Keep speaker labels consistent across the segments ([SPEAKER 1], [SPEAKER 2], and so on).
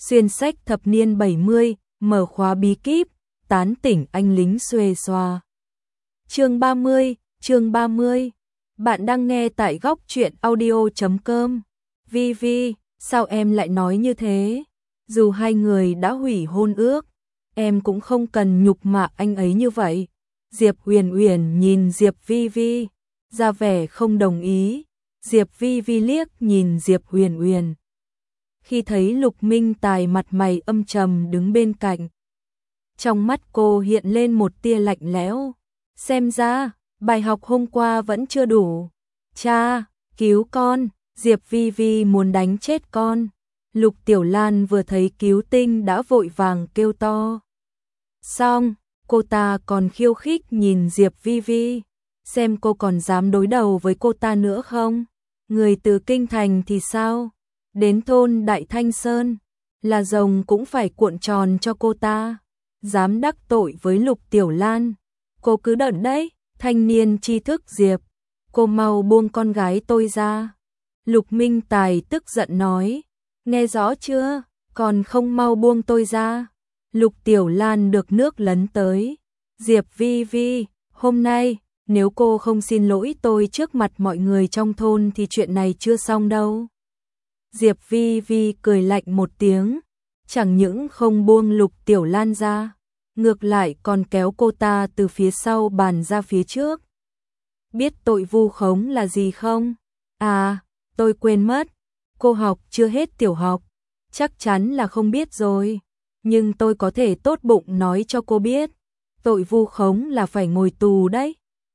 [SPEAKER 1] Xuyên sách thập niên 70, mở khóa bí kíp, tán tỉnh anh lính xuề xòa. Chương 30. Bạn đang nghe tại góc truyện audio.com. Vi, sao em lại nói như thế? Dù hai người đã hủy hôn ước, em cũng không cần nhục mạ anh ấy như vậy. Diệp Uyển Uyển nhìn Diệp Vi, ra vẻ không đồng ý. Diệp Vi liếc nhìn Diệp Uyển Uyển. Khi thấy Lục Minh Tài mặt mày âm trầm đứng bên cạnh, trong mắt cô hiện lên một tia lạnh lẽo. Xem ra, bài học hôm qua vẫn chưa đủ. Cha, cứu con, Diệp Vi muốn đánh chết con. Lục Tiểu Lan vừa thấy cứu tinh đã vội vàng kêu to. Xong, cô ta còn khiêu khích nhìn Diệp Vi, xem cô còn dám đối đầu với cô ta nữa không? Người từ Kinh Thành thì sao? Đến thôn Đại Thanh Sơn, là rồng cũng phải cuộn tròn cho cô ta. Dám đắc tội với Lục Tiểu Lan, cô cứ đợi đấy. Thanh niên tri thức Diệp, cô mau buông con gái tôi ra. Lục Minh Tài tức giận nói, nghe rõ chưa, còn không mau buông tôi ra. Lục Tiểu Lan được nước lấn tới. Diệp Vi, hôm nay, nếu cô không xin lỗi tôi trước mặt mọi người trong thôn thì chuyện này chưa xong đâu. Diệp Vi cười lạnh một tiếng, chẳng những không buông Lục Tiểu Lan ra, ngược lại còn kéo cô ta từ phía sau bàn ra phía trước. Biết tội vu khống là gì không? À, tôi quên mất, cô học chưa hết tiểu học, chắc chắn là không biết rồi. Nhưng tôi có thể tốt bụng nói cho cô biết, tội vu khống là phải ngồi tù đấy.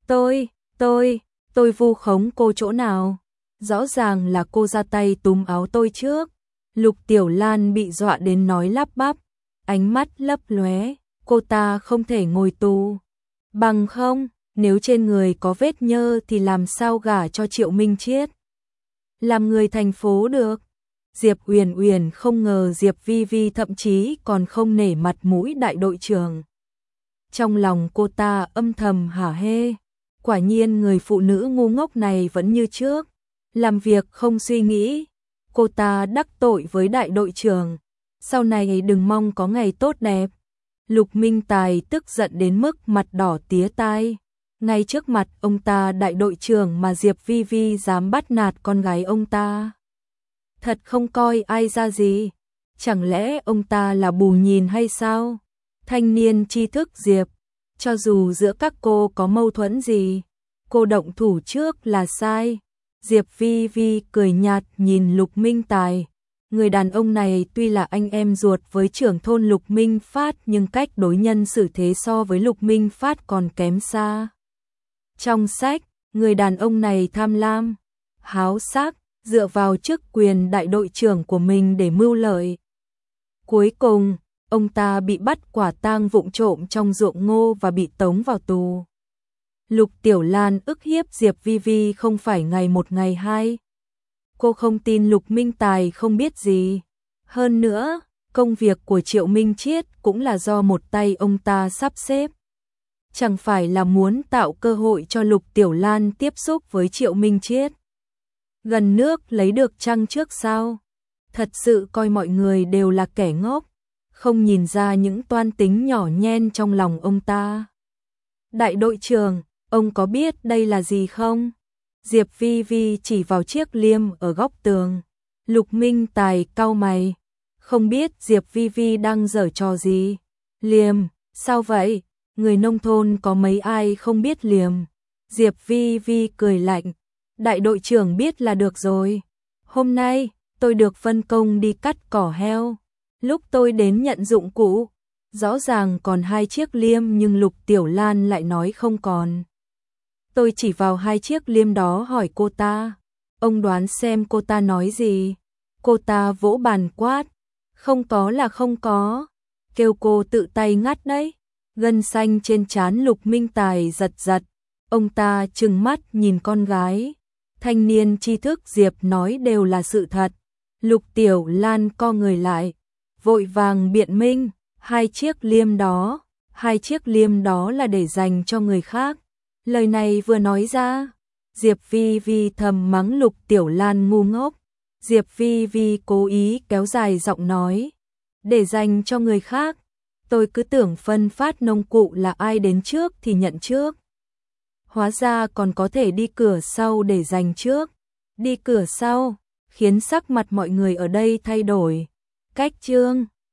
[SPEAKER 1] Tôi vu khống cô chỗ nào? Rõ ràng là cô ra tay túm áo tôi trước. Lục Tiểu Lan bị dọa đến nói lắp bắp, ánh mắt lấp lóe. Cô ta không thể ngồi tù. Bằng không, nếu trên người có vết nhơ thì làm sao gả cho Triệu Minh Chiết? Làm người thành phố được. Diệp Uyển Uyển không ngờ Diệp Vi thậm chí còn không nể mặt mũi đại đội trưởng. Trong lòng cô ta âm thầm hả hê. Quả nhiên người phụ nữ ngu ngốc này vẫn như trước, làm việc không suy nghĩ. Cô ta đắc tội với đại đội trưởng, sau này đừng mong có ngày tốt đẹp. Lục Minh Tài tức giận đến mức mặt đỏ tía tai. Ngay trước mặt ông ta đại đội trưởng mà Diệp Vi dám bắt nạt con gái ông ta. Thật không coi ai ra gì. Chẳng lẽ ông ta là bù nhìn hay sao? Thanh niên tri thức Diệp, cho dù giữa các cô có mâu thuẫn gì, cô động thủ trước là sai. Diệp Vi cười nhạt nhìn Lục Minh Tài. Người đàn ông này tuy là anh em ruột với trưởng thôn Lục Minh Phát nhưng cách đối nhân xử thế so với Lục Minh Phát còn kém xa. Trong sách, người đàn ông này tham lam, háo sắc, dựa vào chức quyền đại đội trưởng của mình để mưu lợi. Cuối cùng, ông ta bị bắt quả tang vụng trộm trong ruộng ngô và bị tống vào tù. Lục Tiểu Lan ức hiếp Diệp Vi không phải ngày một ngày hai. Cô không tin Lục Minh Tài không biết gì. Hơn nữa, công việc của Triệu Minh Chiết cũng là do một tay ông ta sắp xếp. Chẳng phải là muốn tạo cơ hội cho Lục Tiểu Lan tiếp xúc với Triệu Minh Chiết. Gần nước lấy được trăng trước sao? Thật sự coi mọi người đều là kẻ ngốc, không nhìn ra những toan tính nhỏ nhen trong lòng ông ta. Đại đội trưởng, ông có biết đây là gì không? Diệp Vi chỉ vào chiếc liêm ở góc tường. Lục Minh Tài cau mày, không biết Diệp Vi đang giở trò gì. Liềm, sao vậy? Người nông thôn có mấy ai không biết liềm? Diệp Vi cười lạnh, đại đội trưởng biết là được rồi. Hôm nay, tôi được phân công đi cắt cỏ heo. Lúc tôi đến nhận dụng cụ, rõ ràng còn 2 chiếc liêm nhưng Lục Tiểu Lan lại nói không còn. Tôi chỉ vào 2 chiếc liêm đó hỏi cô ta. Ông đoán xem cô ta nói gì? Cô ta vỗ bàn quát. Không có là không có. Kêu cô tự tay ngắt đấy. Gân xanh trên trán Lục Minh Tài giật. Ông ta trừng mắt nhìn con gái. Thanh niên tri thức Diệp nói đều là sự thật. Lục Tiểu Lan co người lại, vội vàng biện minh. 2 chiếc liêm đó là để dành cho người khác. Lời này vừa nói ra, Diệp Vi thầm mắng Lục Tiểu Lan ngu ngốc. Diệp Vi cố ý kéo dài giọng nói, để dành cho người khác. Tôi cứ tưởng phân phát nông cụ là ai đến trước thì nhận trước. Hóa ra còn có thể đi cửa sau để giành trước. Đi cửa sau, khiến sắc mặt mọi người ở đây thay đổi. Cách Trương